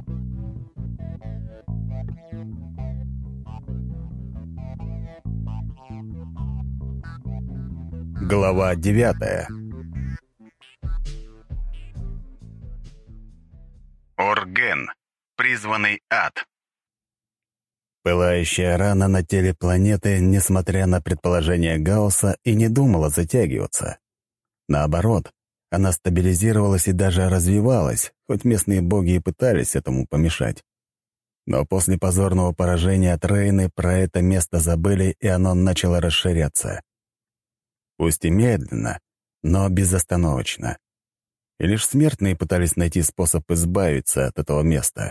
Глава 9. Орген. Призванный ад. Пылающая рана на теле планеты, несмотря на предположения Гаусса, и не думала затягиваться. Наоборот, она стабилизировалась и даже развивалась, хоть местные боги и пытались этому помешать. Но после позорного поражения от Рейны про это место забыли, и оно начало расширяться. Пусть и медленно, но безостановочно. И лишь смертные пытались найти способ избавиться от этого места.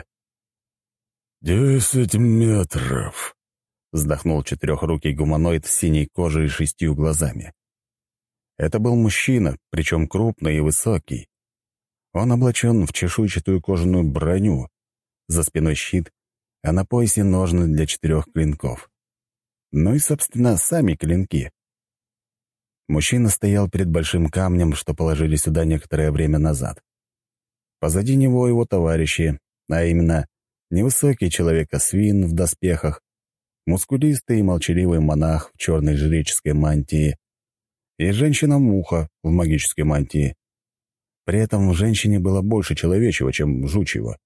10 метров», — вздохнул четырехрукий гуманоид с синей кожей и 6 глазами. Это был мужчина, причем крупный и высокий. Он облачен в чешуйчатую кожаную броню, за спиной щит, а на поясе ножны для 4 клинков. Ну и, собственно, сами клинки. Мужчина стоял перед большим камнем, что положили сюда некоторое время назад. Позади него его товарищи, а именно невысокий человека-свин в доспехах, мускулистый и молчаливый монах в черной жреческой мантии и женщина-муха в магической мантии. При этом в женщине было больше человечего, чем жучьего.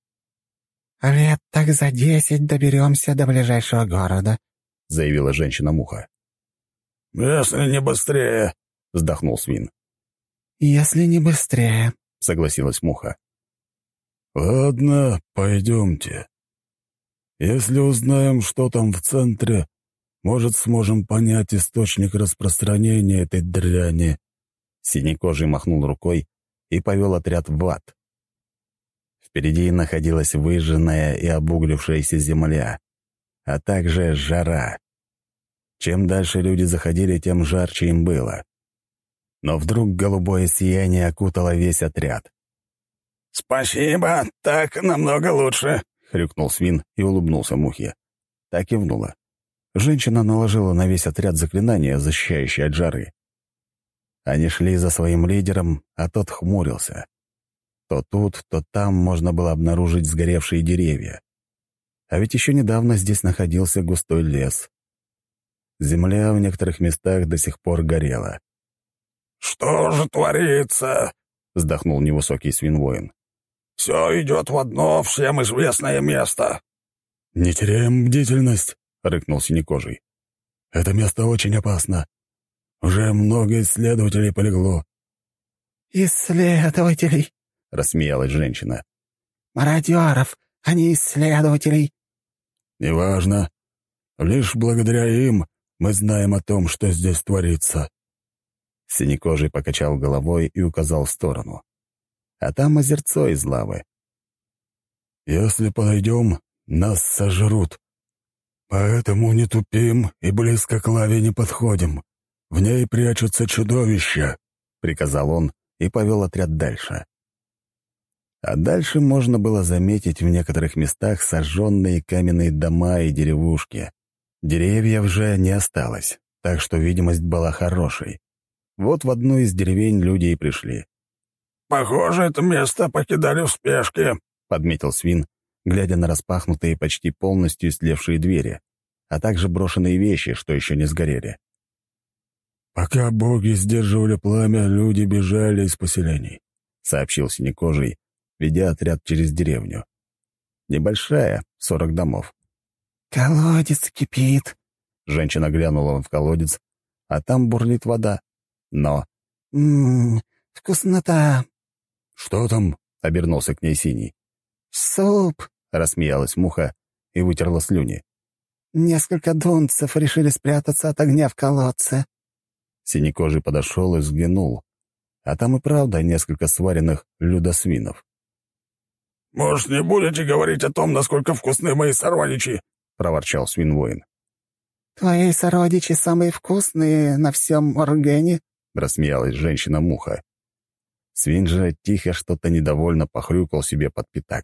«Лет так за 10 доберемся до ближайшего города», — заявила женщина-муха. «Если не быстрее», — вздохнул свин. «Если не быстрее», — согласилась муха. «Ладно, пойдемте. Если узнаем, что там в центре, может, сможем понять источник распространения этой дряни». Синекожий махнул рукой и повел отряд в ад. Впереди находилась выжженная и обуглившаяся земля, а также жара. Чем дальше люди заходили, тем жарче им было. Но вдруг голубое сияние окутало весь отряд. «Спасибо, так намного лучше», — хрюкнул свин и улыбнулся мухе. Так кивнула. Женщина наложила на весь отряд заклинание, защищающее от жары. Они шли за своим лидером, а тот хмурился. То тут, то там можно было обнаружить сгоревшие деревья. А ведь еще недавно здесь находился густой лес. Земля в некоторых местах до сих пор горела. «Что же творится?» — вздохнул невысокий свин-воин. «Все идет в одно всем известное место». «Не теряем бдительность», — рыкнул синекожий. «Это место очень опасно. Уже много исследователей полегло». «Исследователей», — рассмеялась женщина. «Мародеров, а не исследователей». «Неважно. Лишь благодаря им мы знаем о том, что здесь творится». Синекожий покачал головой и указал в сторону. А там озерцо из лавы. «Если подойдем, нас сожрут. Поэтому не тупим и близко к лаве не подходим. В ней прячутся чудовища», — приказал он и повел отряд дальше. А дальше можно было заметить в некоторых местах сожженные каменные дома и деревушки. Деревьев же не осталось, так что видимость была хорошей. Вот в одну из деревень люди и пришли. «Похоже, это место покидали в спешке», — подметил свин, глядя на распахнутые почти полностью истлевшие двери, а также брошенные вещи, что еще не сгорели. «Пока боги сдерживали пламя, люди бежали из поселений», — сообщил синекожий, ведя отряд через деревню. Небольшая, 40 домов. «Колодец кипит», — женщина глянула в колодец, а там бурлит вода. Но... Вкуснота». «Что там?» — обернулся к ней синий. «Суп», — рассмеялась муха и вытерла слюни. «Несколько дунцев решили спрятаться от огня в колодце». Синекожий подошел и взглянул, а там и правда несколько сваренных людосвинов. «Может, не будете говорить о том, насколько вкусны мои сородичи?» — проворчал свин-воин. «Твои сородичи самые вкусные на всем Оргене», — рассмеялась женщина-муха. Свин же тихо что-то недовольно похрюкал себе под пятак.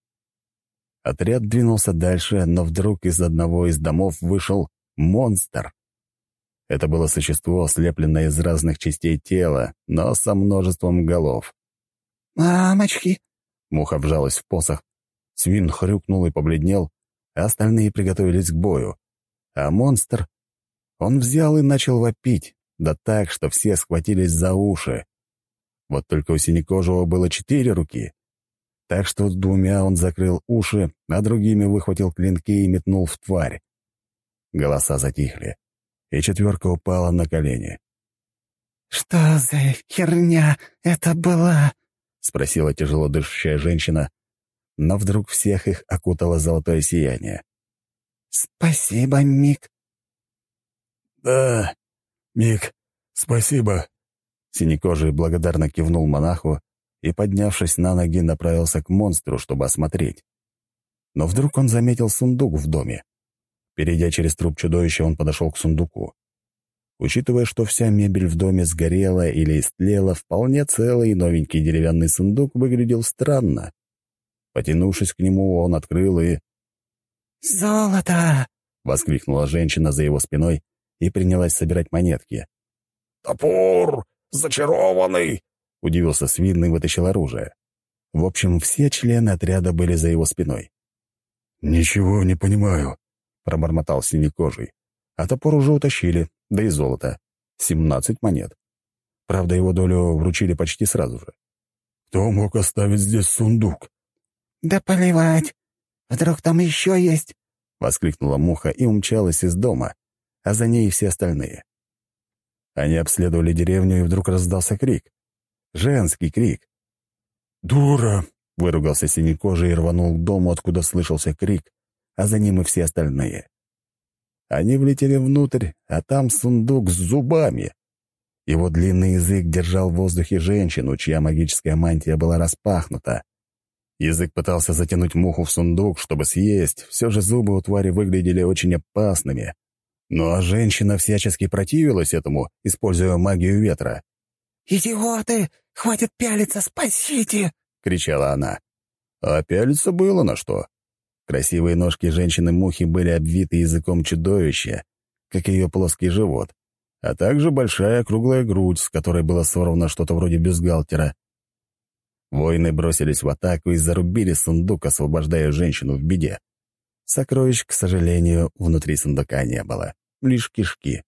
Отряд двинулся дальше, но вдруг из одного из домов вышел монстр. Это было существо, слепленное из разных частей тела, но со множеством голов. «Мамочки!» Муха вжалась в посох, Свин хрюкнул и побледнел, а остальные приготовились к бою. А монстр... Он взял и начал вопить, да так, что все схватились за уши. Вот только у Синекожего было 4 руки, так что 2 он закрыл уши, а другими выхватил клинки и метнул в тварь. Голоса затихли, и 4 упала на колени. «Что за херня это была?» — спросила тяжело дышащая женщина, но вдруг всех их окутало золотое сияние. «Спасибо, Мик». «Да, Мик, спасибо». Синекожий благодарно кивнул монаху и, поднявшись на ноги, направился к монстру, чтобы осмотреть. Но вдруг он заметил сундук в доме. Перейдя через труп чудовища, он подошел к сундуку. Учитывая, что вся мебель в доме сгорела или истлела, вполне целый новенький деревянный сундук выглядел странно. Потянувшись к нему, он открыл и... «Золото!» — воскликнула женщина за его спиной и принялась собирать монетки. «Топор! Зачарованный!» — удивился Свин и вытащил оружие. В общем, все члены отряда были за его спиной. «Ничего не понимаю», — пробормотал Синекожий. А топор уже утащили, да и золото. 17 монет. Правда, его долю вручили почти сразу же. «Кто мог оставить здесь сундук?» «Да поливать! Вдруг там еще есть?» — воскликнула Муха и умчалась из дома, а за ней и все остальные. Они обследовали деревню, и вдруг раздался крик. Женский крик. «Дура!» — выругался Синекожий и рванул к дому, откуда слышался крик, а за ним и все остальные. Они влетели внутрь, а там сундук с зубами. Его длинный язык держал в воздухе женщину, чья магическая мантия была распахнута. Язык пытался затянуть Муху в сундук, чтобы съесть, все же зубы у твари выглядели очень опасными. Ну а женщина всячески противилась этому, используя магию ветра. «Идиоты! Хватит пялиться, спасите!» — кричала она. А пялиться было на что. Красивые ножки женщины-мухи были обвиты языком чудовища, как и ее плоский живот, а также большая круглая грудь, с которой было сорвано что-то вроде бюстгальтера. Воины бросились в атаку и зарубили сундук, освобождая женщину в беде. Сокровищ, к сожалению, внутри сундука не было, лишь кишки.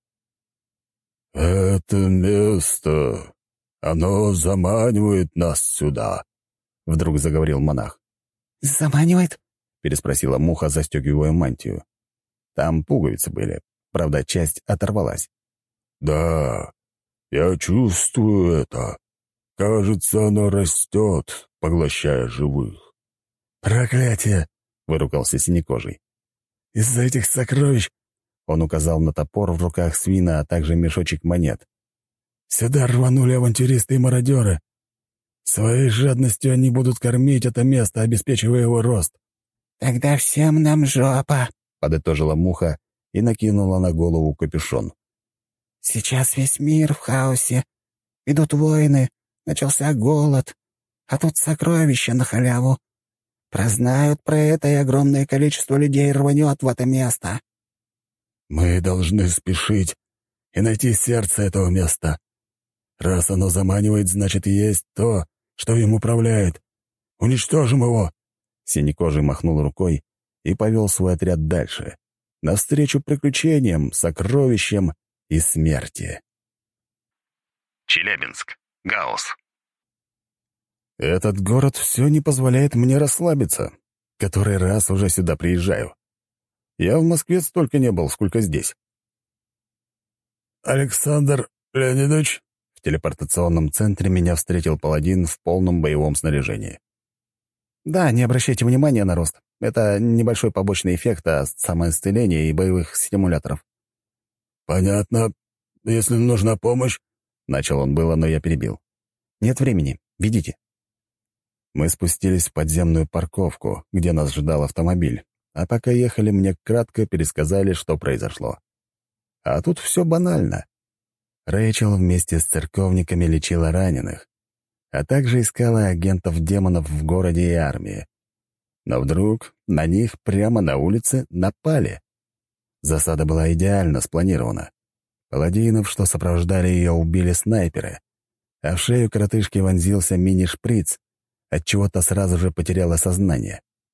«Это место, оно заманивает нас сюда», — вдруг заговорил монах. «Заманивает?» — переспросила Муха, застегивая мантию. Там пуговицы были, правда, часть оторвалась. «Да, я чувствую это. Кажется, оно растет, поглощая живых». «Проклятие!» — выругался Синекожий. «Из-за этих сокровищ...» — он указал на топор в руках Свина, а также мешочек монет. «Сюда рванули авантюристы и мародеры. Своей жадностью они будут кормить это место, обеспечивая его рост». «Тогда всем нам жопа», — подытожила Муха и накинула на голову капюшон. «Сейчас весь мир в хаосе. Идут войны, начался голод, а тут сокровища на халяву. Прознают про это, и огромное количество людей рванет в это место». «Мы должны спешить и найти сердце этого места. Раз оно заманивает, значит, есть то, что им управляет. Уничтожим его!» Синекожий махнул рукой и повел свой отряд дальше, навстречу приключениям, сокровищам и смерти. Челябинск. Гаус. Этот город все не позволяет мне расслабиться. Который раз уже сюда приезжаю. Я в Москве столько не был, сколько здесь. «Александр Леонидович?» В телепортационном центре меня встретил паладин в полном боевом снаряжении. Да, не обращайте внимания на рост. Это небольшой побочный эффект от самоисцеления и боевых стимуляторов. «Понятно. Если нужна помощь...» Начал он было, но я перебил. «Нет времени. Ведите». Мы спустились в подземную парковку, где нас ждал автомобиль, а пока ехали, мне кратко пересказали, что произошло. А тут все банально. Рэйчел вместе с церковниками лечила раненых, а также искала агентов-демонов в городе и армии. Но вдруг на них прямо на улице напали. Засада была идеально спланирована. Паладинов, что сопровождали ее, убили снайперы, а в шею коротышки вонзился мини-шприц, отчего-то сразу же потеряла сознание.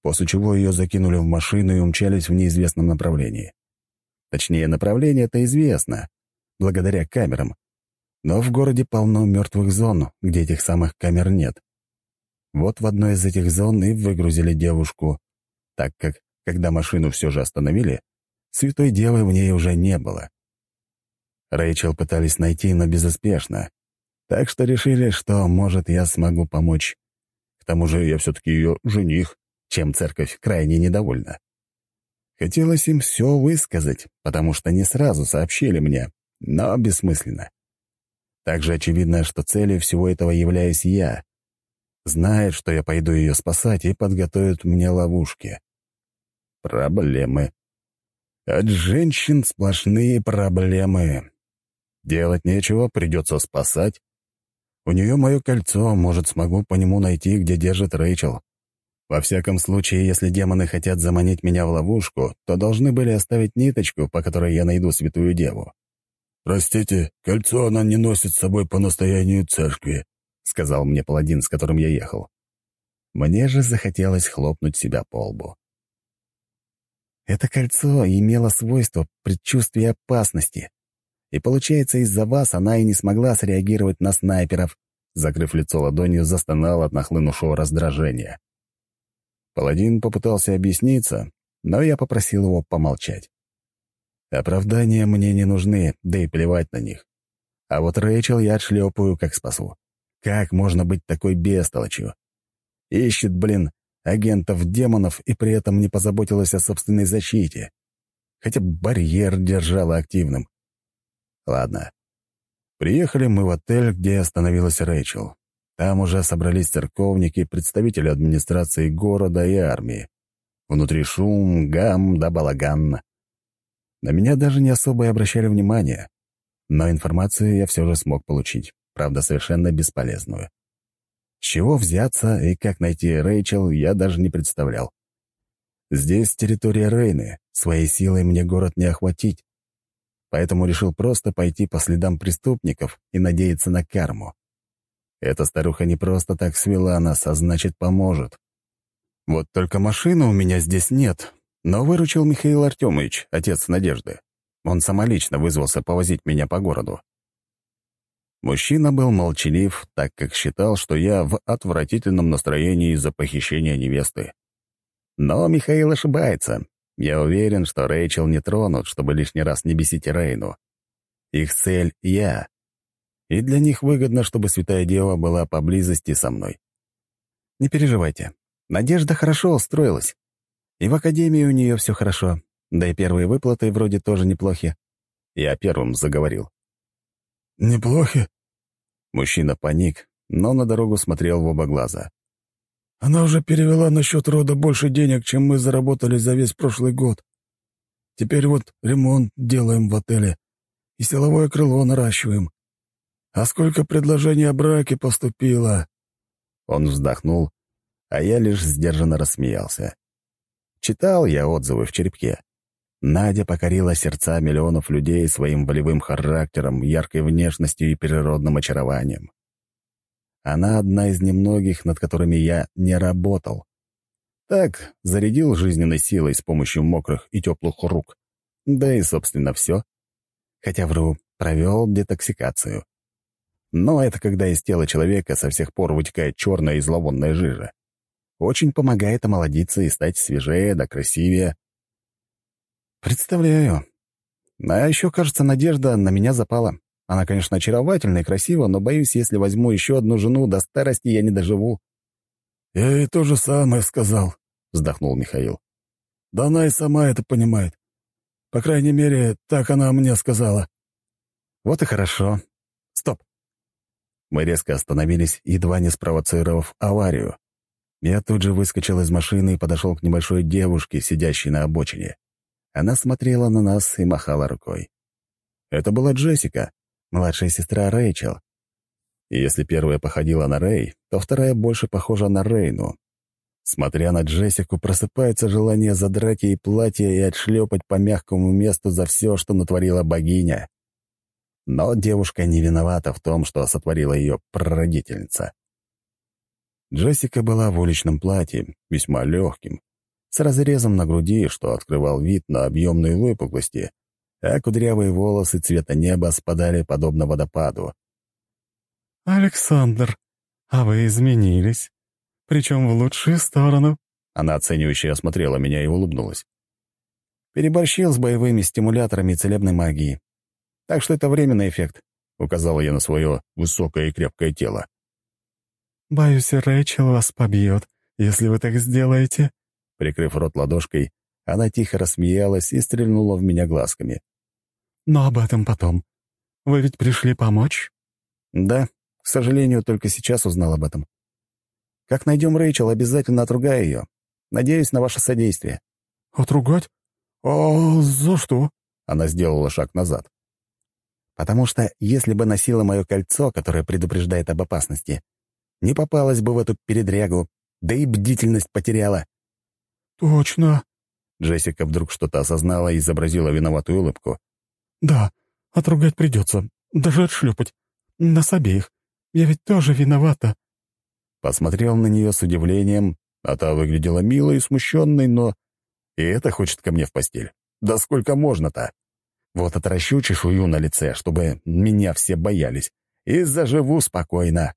после чего ее закинули в машину и умчались в неизвестном направлении. Точнее, направление-то известно, благодаря камерам, но в городе полно мертвых зон, где этих самых камер нет. Вот в одной из этих зон и выгрузили девушку, так как, когда машину все же остановили, святой девы в ней уже не было. Рэйчел пытались найти, но безуспешно, так что решили, что, может, я смогу помочь. К тому же я все-таки ее жених, чем церковь крайне недовольна. Хотелось им все высказать, потому что не сразу сообщили мне, но бессмысленно. Также очевидно, что целью всего этого являюсь я. Знает, что я пойду ее спасать и подготовят мне ловушки. Проблемы. От женщин сплошные проблемы. Делать нечего, придется спасать. У нее мое кольцо, может, смогу по нему найти, где держит Рэйчел. Во всяком случае, если демоны хотят заманить меня в ловушку, то должны были оставить ниточку, по которой я найду святую деву. «Простите, кольцо она не носит с собой по настоянию церкви», — сказал мне паладин, с которым я ехал. Мне же захотелось хлопнуть себя по лбу. Это кольцо имело свойство предчувствия опасности. И получается, из-за вас она и не смогла среагировать на снайперов. Закрыв лицо ладонью, застонал от нахлынувшего раздражения. Паладин попытался объясниться, но я попросил его помолчать. Оправдания мне не нужны, да и плевать на них. А вот Рэйчел я отшлепаю, как спасу. Как можно быть такой бестолочью? Ищет, агентов-демонов и при этом не позаботилась о собственной защите. Хотя барьер держала активным. Ладно. Приехали мы в отель, где остановилась Рэйчел. Там уже собрались церковники, представители администрации города и армии. Внутри шум, гам да балаган. На меня даже не особо и обращали внимания. Но информацию я все же смог получить, правда, совершенно бесполезную. С чего взяться и как найти Рэйчел, я даже не представлял. Здесь территория Рейны, своей силой мне город не охватить. Поэтому решил просто пойти по следам преступников и надеяться на карму. Эта старуха не просто так свела нас, а значит, поможет. Вот только машины у меня здесь нет, но выручил Михаил Артемович, отец Надежды. Он самолично вызвался повозить меня по городу. Мужчина был молчалив, так как считал, что я в отвратительном настроении из-за похищения невесты. Но Михаил ошибается. Я уверен, что Рэйчел не тронут, чтобы лишний раз не бесить Рейну. Их цель — я. И для них выгодно, чтобы святая дева была поблизости со мной. Не переживайте. Надежда хорошо устроилась. И в академии у нее все хорошо. Да и первые выплаты вроде тоже неплохи. Я первым заговорил. «Неплохи?» Мужчина паник, но на дорогу смотрел в оба глаза. «Она уже перевела на счет рода больше денег, чем мы заработали за весь прошлый год. Теперь вот ремонт делаем в отеле и силовое крыло наращиваем. А сколько предложений о браке поступило?» Он вздохнул, а я лишь сдержанно рассмеялся. Читал я отзывы в черепке. Надя покорила сердца миллионов людей своим волевым характером, яркой внешностью и природным очарованием. Она одна из немногих, над которыми я не работал. Так, зарядил жизненной силой с помощью мокрых и теплых рук. Да и, собственно, все. Хотя вру, провел детоксикацию. Но это когда из тела человека со всех пор вытекает черная и зловонная жижа. Очень помогает омолодиться и стать свежее да красивее. Представляю. А еще, кажется, Надежда на меня запала. Она, конечно, очаровательна и красива, но, боюсь, если возьму еще одну жену, до старости я не доживу. «Я ей то же самое сказал», — вздохнул Михаил. «Да она и сама это понимает. По крайней мере, так она мне сказала». «Вот и хорошо. Стоп». Мы резко остановились, едва не спровоцировав аварию. Я тут же выскочил из машины и подошел к небольшой девушке, сидящей на обочине. Она смотрела на нас и махала рукой. Это была Джессика, младшая сестра Рэйчел. И если первая походила на Рэй, то вторая больше похожа на Рейну. Смотря на Джессику, просыпается желание задрать ей платье и отшлепать по мягкому месту за все, что натворила богиня. Но девушка не виновата в том, что сотворила ее прародительница. Джессика была в уличном платье, весьма легким, с разрезом на груди, что открывал вид на объемные выпуклости, а кудрявые волосы цвета неба спадали подобно водопаду. «Александр, а вы изменились, причем в лучшую сторону». Она оценивающе осмотрела меня и улыбнулась. «Переборщил с боевыми стимуляторами и целебной магией. Так что это временный эффект», — указала я на свое высокое и крепкое тело. «Боюсь, Рэйчел вас побьет, если вы так сделаете». Прикрыв рот ладошкой, она тихо рассмеялась и стрельнула в меня глазками. «Но об этом потом. Вы ведь пришли помочь?» «Да, к сожалению, только сейчас узнал об этом. Как найдем Рэйчел, обязательно отругаю ее. Надеюсь на ваше содействие». «Отругать? А за что?» Она сделала шаг назад. «Потому что если бы носила мое кольцо, которое предупреждает об опасности, не попалась бы в эту передрягу, да и бдительность потеряла». «Точно». Джессика вдруг что-то осознала и изобразила виноватую улыбку. «Да, отругать придется, даже отшлепать. Нас обеих. Я ведь тоже виновата». Посмотрел на нее с удивлением, а та выглядела милой и смущенной, но... И это хочет ко мне в постель. Да сколько можно-то? Вот отращу чешую на лице, чтобы меня все боялись, и заживу спокойно.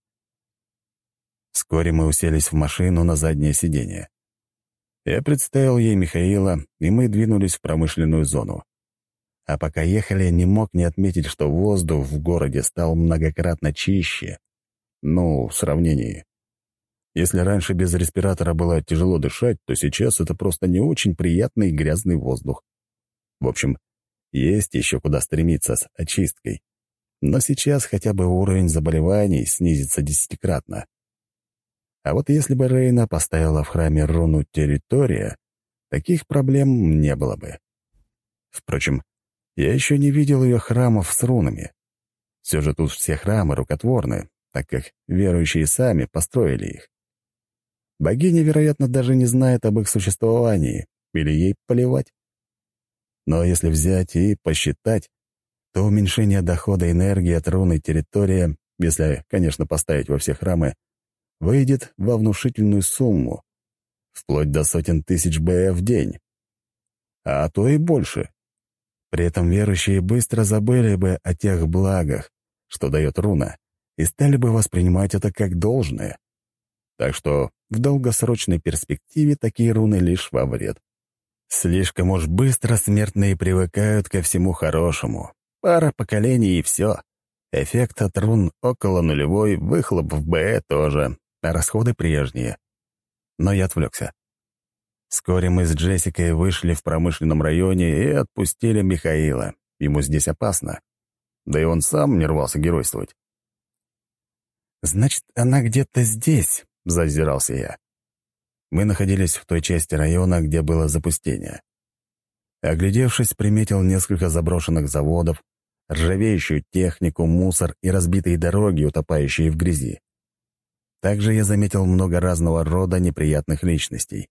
Вскоре мы уселись в машину на заднее сиденье. Я представил ей Михаила, и мы двинулись в промышленную зону. А пока ехали, не мог не отметить, что воздух в городе стал многократно чище. Ну, в сравнении. Если раньше без респиратора было тяжело дышать, то сейчас это просто не очень приятный грязный воздух. В общем, есть еще куда стремиться с очисткой. Но сейчас хотя бы уровень заболеваний снизится 10-кратно. А вот если бы Рейна поставила в храме руну «Территория», таких проблем не было бы. Впрочем, я еще не видел ее храмов с рунами. Все же тут все храмы рукотворны, так как верующие сами построили их. Богиня, вероятно, даже не знает об их существовании, или ей плевать. Но если взять и посчитать, то уменьшение дохода энергии от руны «Территория», если, конечно, поставить во все храмы, выйдет во внушительную сумму, вплоть до сотен тысяч БФ в день. А то и больше. При этом верующие быстро забыли бы о тех благах, что дает руна, и стали бы воспринимать это как должное. Так что в долгосрочной перспективе такие руны лишь во вред. Слишком уж быстро смертные привыкают ко всему хорошему. Пара поколений и все. Эффект от рун около нулевой, выхлоп в БЭ тоже, а расходы прежние. Но я отвлекся. Вскоре мы с Джессикой вышли в промышленном районе и отпустили Михаила. Ему здесь опасно. Да и он сам не рвался геройствовать. «Значит, она где-то здесь», — зазирался я. Мы находились в той части района, где было запустение. Оглядевшись, приметил несколько заброшенных заводов, ржавеющую технику, мусор и разбитые дороги, утопающие в грязи. Также я заметил много разного рода неприятных личностей.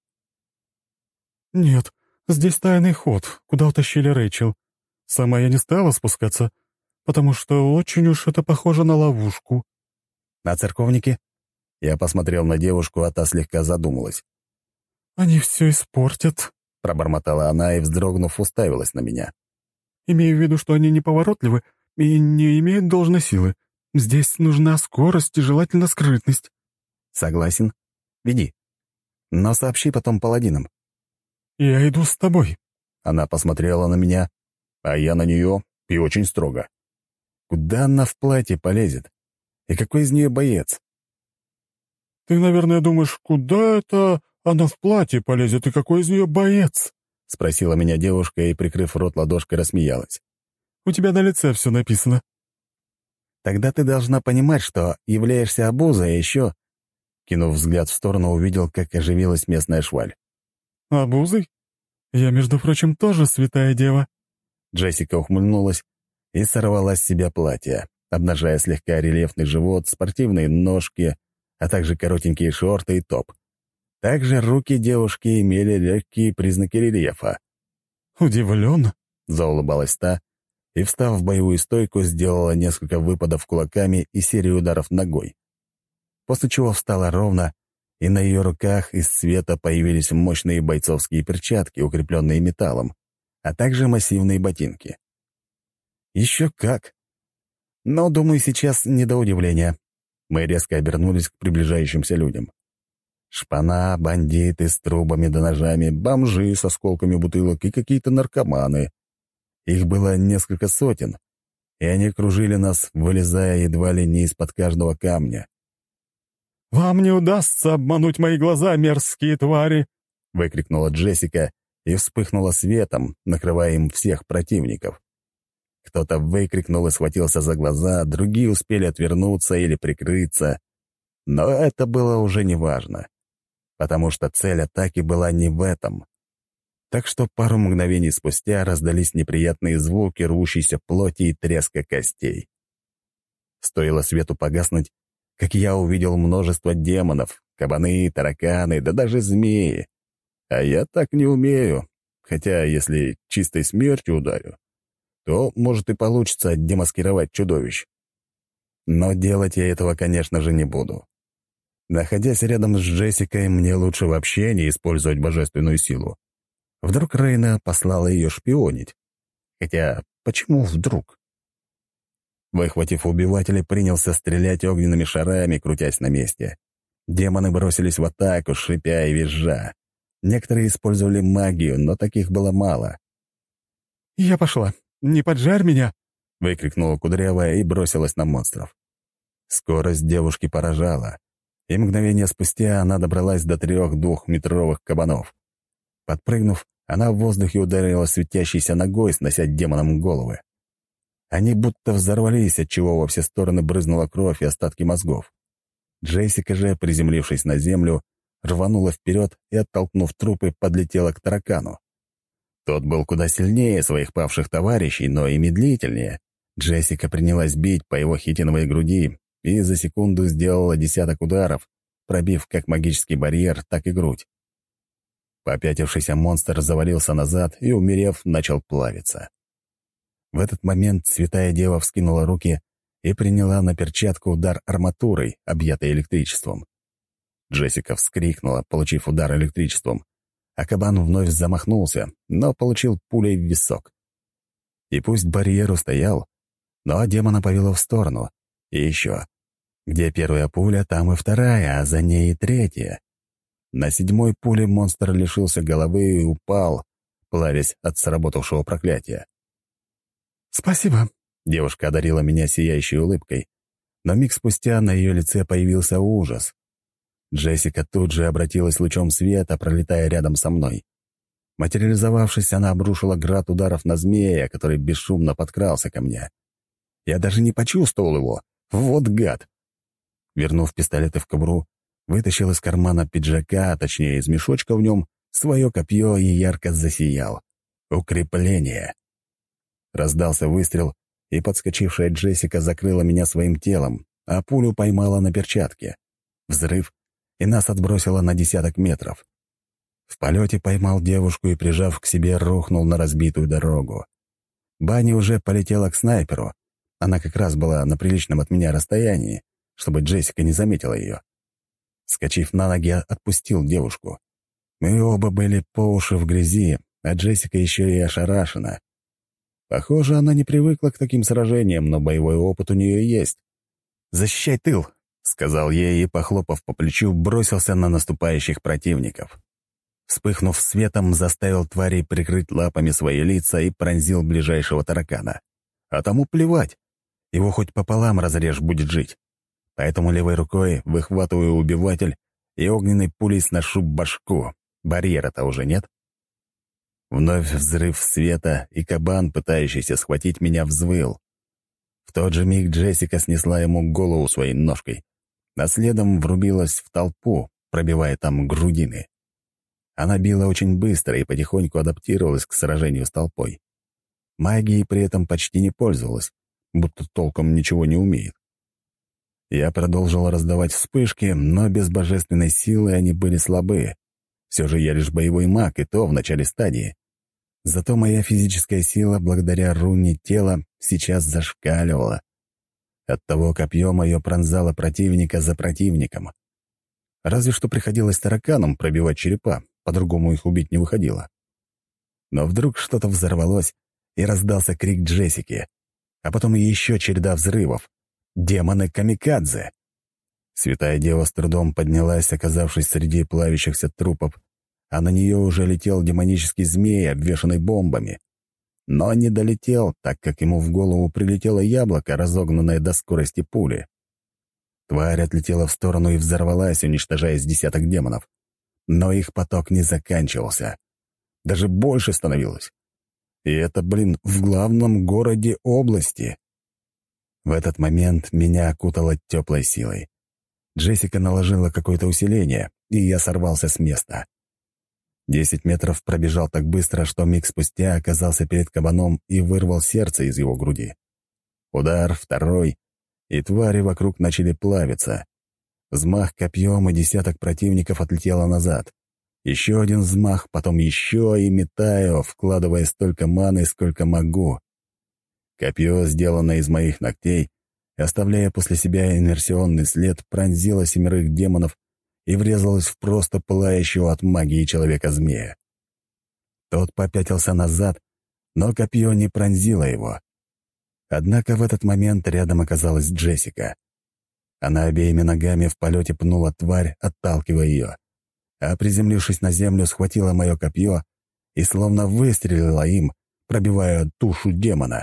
«Нет, здесь тайный ход, куда утащили Рэйчел. Сама я не стала спускаться, потому что очень уж это похоже на ловушку». «А церковники?» Я посмотрел на девушку, а та слегка задумалась. «Они все испортят», — пробормотала она и, вздрогнув, уставилась на меня. «Имею в виду, что они неповоротливы и не имеют должной силы. Здесь нужна скорость и желательно скрытность». «Согласен. Веди. Но сообщи потом паладинам». «Я иду с тобой». Она посмотрела на меня, а я на нее, и очень строго. Куда она в платье полезет? И какой из нее боец? «Ты, наверное, думаешь, куда это она в платье полезет и какой из нее боец?» — спросила меня девушка и, прикрыв рот ладошкой, рассмеялась. «У тебя на лице все написано». «Тогда ты должна понимать, что являешься обузой, а еще...» Кинув взгляд в сторону, увидел, как оживилась местная шваль. «Обузой? Я, между прочим, тоже святая дева». Джессика ухмыльнулась и сорвала с себя платье, обнажая слегка рельефный живот, спортивные ножки, а также коротенькие шорты и топ. Также руки девушки имели легкие признаки рельефа. «Удивлен?» — заулыбалась та и, встав в боевую стойку, сделала несколько выпадов кулаками и серию ударов ногой. После чего встала ровно и на ее руках из света появились мощные бойцовские перчатки, укрепленные металлом, а также массивные ботинки. Еще как! Но, думаю, сейчас не до удивления. Мы резко обернулись к приближающимся людям. Шпана, бандиты с трубами да ножами, бомжи с осколками бутылок и какие-то наркоманы. Их было несколько сотен, и они кружили нас, вылезая едва ли не из-под каждого камня. «Вам не удастся обмануть мои глаза, мерзкие твари!» — выкрикнула Джессика и вспыхнула светом, накрывая им всех противников. Кто-то выкрикнул и схватился за глаза, другие успели отвернуться или прикрыться. Но это было уже неважно, потому что цель атаки была не в этом. Так что пару мгновений спустя раздались неприятные звуки рвущейся плоти и треска костей. Стоило свету погаснуть, как я увидел множество демонов, кабаны, тараканы, да даже змеи. А я так не умею, хотя если чистой смертью ударю, то, может, и получится демаскировать чудовищ. Но делать я этого, конечно же, не буду. Находясь рядом с Джессикой, мне лучше вообще не использовать божественную силу. Вдруг Рейна послала ее шпионить. Хотя, почему вдруг? Выхватив убивателя, принялся стрелять огненными шарами, крутясь на месте. Демоны бросились в атаку, шипя и визжа. Некоторые использовали магию, но таких было мало. «Я пошла. Не поджарь меня!» — выкрикнула Кудрявая и бросилась на монстров. Скорость девушки поражала, и мгновение спустя она добралась до 3 двухметровых кабанов. Подпрыгнув, она в воздухе ударила светящейся ногой, снося демонам головы. Они будто взорвались, отчего во все стороны брызнула кровь и остатки мозгов. Джессика же, приземлившись на землю, рванула вперед и, оттолкнув трупы, подлетела к таракану. Тот был куда сильнее своих павших товарищей, но и медлительнее. Джессика принялась бить по его хитиновой груди и за секунду сделала 10 ударов, пробив как магический барьер, так и грудь. Попятившийся монстр завалился назад и, умерев, начал плавиться. В этот момент Святая Дева вскинула руки и приняла на перчатку удар арматурой, объятой электричеством. Джессика вскрикнула, получив удар электричеством, а кабан вновь замахнулся, но получил пулей в висок. И пусть барьер устоял, но демона повело в сторону. И еще. Где первая пуля, там и вторая, а за ней и 3. На 7-й пуле монстр лишился головы и упал, плавясь от сработавшего проклятия. «Спасибо», — девушка одарила меня сияющей улыбкой, но миг спустя на ее лице появился ужас. Джессика тут же обратилась лучом света, пролетая рядом со мной. Материализовавшись, она обрушила град ударов на змея, который бесшумно подкрался ко мне. Я даже не почувствовал его. Вот гад! Вернув пистолеты в кобуру, вытащил из кармана пиджака, а точнее из мешочка в нем, свое копье и ярко засиял. Укрепление. Раздался выстрел, и подскочившая Джессика закрыла меня своим телом, а пулю поймала на перчатке. Взрыв, и нас отбросило на 10 метров. В полете поймал девушку и, прижав к себе, рухнул на разбитую дорогу. Банни уже полетела к снайперу. Она как раз была на приличном от меня расстоянии, чтобы Джессика не заметила ее. Скочив на ноги, отпустил девушку. Мы оба были по уши в грязи, а Джессика еще и ошарашена. Похоже, она не привыкла к таким сражениям, но боевой опыт у нее есть. «Защищай тыл!» — сказал ей и, похлопав по плечу, бросился на наступающих противников. Вспыхнув светом, заставил тварей прикрыть лапами свои лица и пронзил ближайшего таракана. А тому плевать. Его хоть пополам разрежь, будет жить. Поэтому левой рукой выхватываю убиватель и огненной пулей сношу башку. Барьера-то уже нет. Вновь взрыв света, и кабан, пытающийся схватить меня, взвыл. В тот же миг Джессика снесла ему голову своей ножкой, а следом врубилась в толпу, пробивая там грудины. Она била очень быстро и потихоньку адаптировалась к сражению с толпой. Магией при этом почти не пользовалась, будто толком ничего не умеет. Я продолжил раздавать вспышки, но без божественной силы они были слабы. Все же я лишь боевой маг, и то в начале стадии. Зато моя физическая сила, благодаря руне тела, сейчас зашкаливала. Оттого копье мое пронзало противника за противником. Разве что приходилось тараканам пробивать черепа, по-другому их убить не выходило. Но вдруг что-то взорвалось, и раздался крик Джессики, а потом еще череда взрывов. Демоны-камикадзе! Святая Дева с трудом поднялась, оказавшись среди плавящихся трупов, а на нее уже летел демонический змей, обвешанный бомбами. Но не долетел, так как ему в голову прилетело яблоко, разогнанное до скорости пули. Тварь отлетела в сторону и взорвалась, уничтожая с десяток демонов. Но их поток не заканчивался. Даже больше становилось. И это, в главном городе области. В этот момент меня окутало теплой силой. Джессика наложила какое-то усиление, и я сорвался с места. 10 метров пробежал так быстро, что миг спустя оказался перед кабаном и вырвал сердце из его груди. Удар, второй, и твари вокруг начали плавиться. Взмах копьем, и десяток противников отлетело назад. Еще один взмах, потом еще, и метаю, вкладывая столько маны, сколько могу. Копье, сделанное из моих ногтей, оставляя после себя инверсионный след, пронзило 7 демонов и врезалось в просто пылающего от магии человека-змея. Тот попятился назад, но копье не пронзило его. Однако в этот момент рядом оказалась Джессика. Она обеими ногами в полете пнула тварь, отталкивая ее, а приземлившись на землю, схватила мое копье и словно выстрелила им, пробивая тушу демона.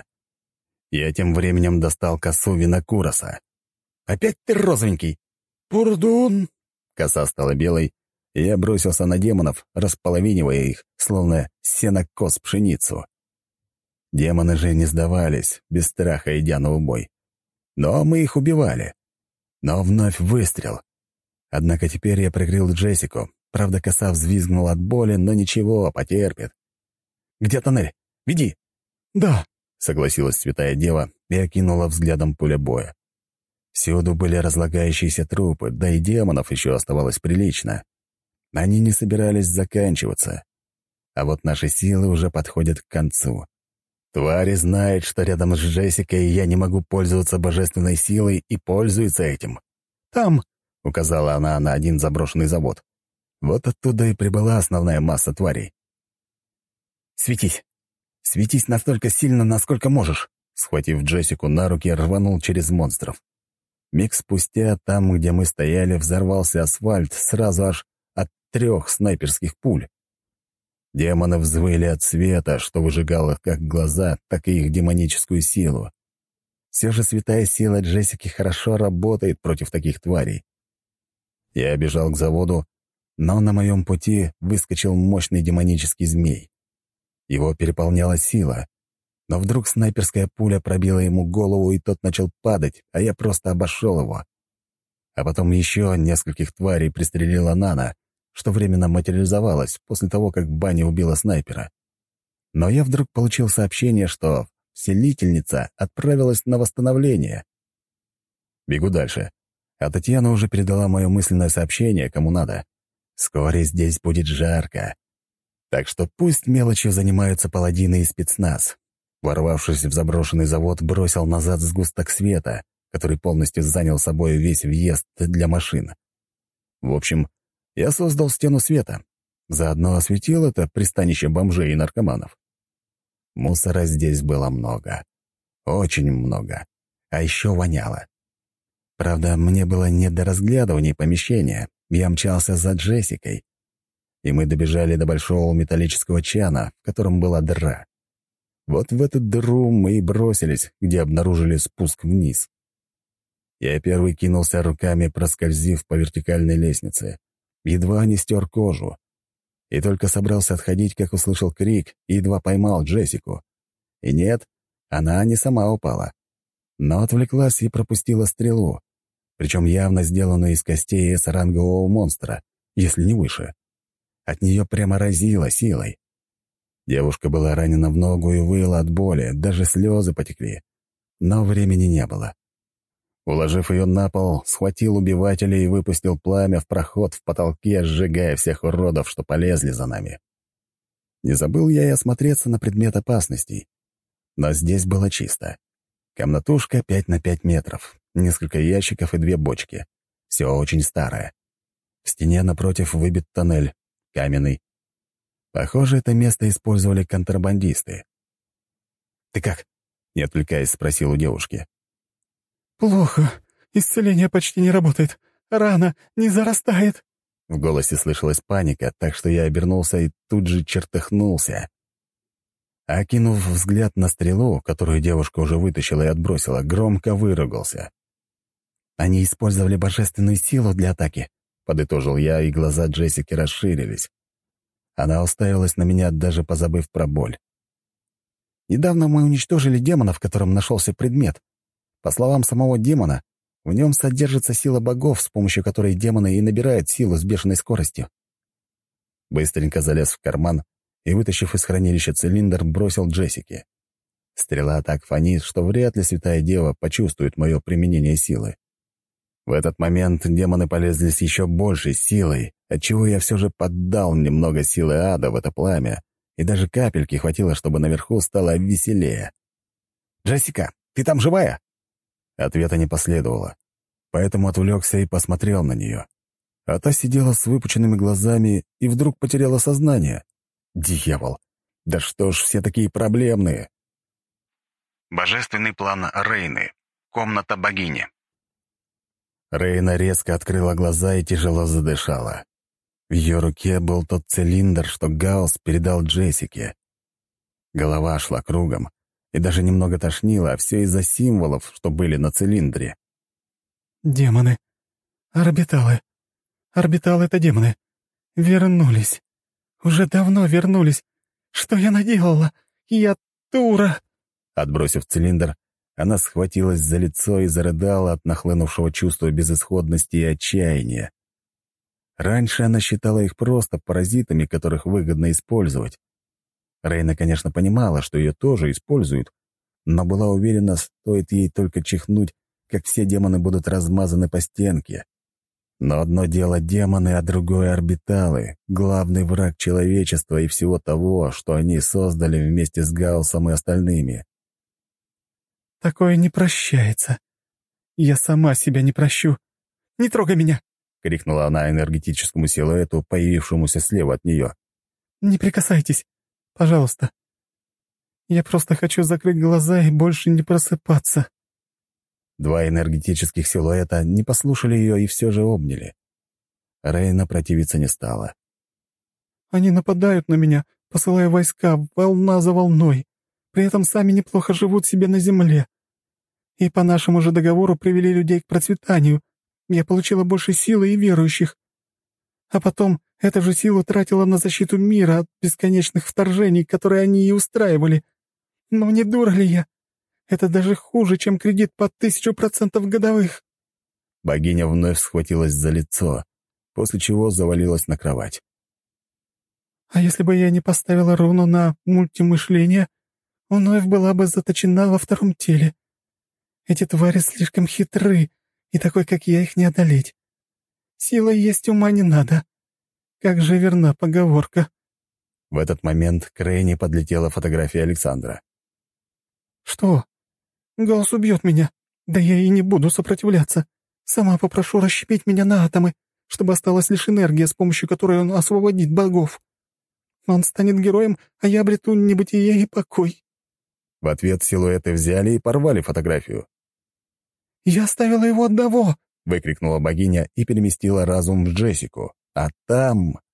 Я тем временем достал косу Винокуроса. «Опять ты розовенький!» «Пардон!» Коса стала белой, и я бросился на демонов, располовинивая их, словно сенокос пшеницу. Демоны же не сдавались, без страха идя на убой. Но мы их убивали. Но вновь выстрел. Однако теперь я прикрыл Джессику. Правда, коса взвизгнула от боли, но ничего, потерпит. «Где тоннель? Веди!» «Да», — согласилась Святая Дева и окинула взглядом поле боя. Всюду были разлагающиеся трупы, да и демонов еще оставалось прилично. Они не собирались заканчиваться. А вот наши силы уже подходят к концу. Твари знают, что рядом с Джессикой я не могу пользоваться божественной силой, и пользуются этим. «Там», — указала она на один заброшенный завод. Вот оттуда и прибыла основная масса тварей. «Светись! Светись настолько сильно, насколько можешь!» Схватив Джессику на руки, рванул через монстров. Миг спустя, там, где мы стояли, взорвался асфальт сразу аж от 3 снайперских пуль. Демоны взвыли от света, что выжигало как глаза, так и их демоническую силу. Все же святая сила Джессики хорошо работает против таких тварей. Я бежал к заводу, но на моем пути выскочил мощный демонический змей. Его переполняла сила, но вдруг снайперская пуля пробила ему голову, и тот начал падать, а я просто обошел его. А потом еще нескольких тварей пристрелила Нана, что временно материализовалась после того, как Баня убила снайпера. Но я вдруг получил сообщение, что Вселительница отправилась на восстановление. Бегу дальше, а Татьяна уже передала мое мысленное сообщение, кому надо. Вскоре здесь будет жарко. Так что пусть мелочью занимаются паладины и спецназ. Ворвавшись в заброшенный завод, бросил назад сгусток света, который полностью занял собой весь въезд для машин. В общем, я создал стену света. Заодно осветил это пристанище бомжей и наркоманов. Мусора здесь было много. Очень много. А еще воняло. Правда, мне было не до разглядывания помещения. Я мчался за Джессикой. И мы добежали до большого металлического чана, в котором была дыра. Вот в эту дыру мы и бросились, где обнаружили спуск вниз. Я первый кинулся руками, проскользив по вертикальной лестнице. Едва не стер кожу. И только собрался отходить, как услышал крик, и едва поймал Джессику. И нет, она не сама упала. Но отвлеклась и пропустила стрелу, причем явно сделанную из костей S-рангового монстра, если не выше. От нее прямо разило силой. Девушка была ранена в ногу и выла от боли, даже слезы потекли. Но времени не было. Уложив ее на пол, схватил убивателя и выпустил пламя в проход в потолке, сжигая всех уродов, что полезли за нами. Не забыл я и осмотреться на предмет опасностей. Но здесь было чисто. Комнатушка 5 на 5 метров, несколько ящиков и 2 бочки. Все очень старое. В стене напротив выбит тоннель, каменный. Похоже, это место использовали контрабандисты. «Ты как?» — не отвлекаясь, спросил у девушки. «Плохо. Исцеление почти не работает. Рана не зарастает». В голосе слышалась паника, так что я обернулся и тут же чертыхнулся. Окинув взгляд на стрелу, которую девушка уже вытащила и отбросила, громко выругался. «Они использовали божественную силу для атаки», — подытожил я, и глаза Джессики расширились. Она уставилась на меня, даже позабыв про боль. «Недавно мы уничтожили демона, в котором нашелся предмет. По словам самого демона, в нем содержится сила богов, с помощью которой демоны и набирают силу с бешеной скоростью». Быстренько залез в карман и, вытащив из хранилища цилиндр, бросил Джессике. Стрела так фонит, что вряд ли святая дева почувствует мое применение силы. В этот момент демоны полезли с еще большей силой, отчего я все же поддал немного силы ада в это пламя, и даже капельки хватило, чтобы наверху стало веселее. «Джессика, ты там живая?» Ответа не последовало, поэтому отвлекся и посмотрел на нее. А та сидела с выпученными глазами и вдруг потеряла сознание. Дьявол! Да что ж все такие проблемные? Божественный план Рейны. Комната богини. Рейна резко открыла глаза и тяжело задышала. В ее руке был тот цилиндр, что Гаусс передал Джессике. Голова шла кругом и даже немного тошнило, а все из-за символов, что были на цилиндре. «Демоны. Орбиталы. Орбиталы — это демоны. Вернулись. Уже давно вернулись. Что я наделала? Я дура!» Отбросив цилиндр, она схватилась за лицо и зарыдала от нахлынувшего чувства безысходности и отчаяния. Раньше она считала их просто паразитами, которых выгодно использовать. Рейна, конечно, понимала, что ее тоже используют, но была уверена, стоит ей только чихнуть, как все демоны будут размазаны по стенке. Но одно дело демоны, а другое — орбиталы, главный враг человечества и всего того, что они создали вместе с Гауссом и остальными. «Такое не прощается. Я сама себя не прощу. Не трогай меня!» — крикнула она энергетическому силуэту, появившемуся слева от нее. «Не прикасайтесь. Пожалуйста. Я просто хочу закрыть глаза и больше не просыпаться». Два энергетических силуэта не послушали ее и все же обняли. Рейна противиться не стала. «Они нападают на меня, посылая войска волна за волной. При этом сами неплохо живут себе на земле. И по нашему же договору привели людей к процветанию. Я получила больше силы и верующих. А потом эту же силу тратила на защиту мира от бесконечных вторжений, которые они и устраивали. Но не дура ли я? Это даже хуже, чем кредит под 1000% годовых». Богиня вновь схватилась за лицо, после чего завалилась на кровать. «А если бы я не поставила руну на мультимышление, вновь была бы заточена во втором теле. Эти твари слишком хитры, и такой, как я, их не одолеть. Сила есть, ума не надо. Как же верна поговорка». В этот момент к Рейне подлетела фотография Александра. «Что? Гаусс убьет меня. Да я и не буду сопротивляться. Сама попрошу расщепить меня на атомы, чтобы осталась лишь энергия, с помощью которой он освободит богов. Он станет героем, а я обрету небытие и покой». В ответ силуэты взяли и порвали фотографию. «Я оставила его одного!» — выкрикнула богиня и переместила разум в Джессику. А там...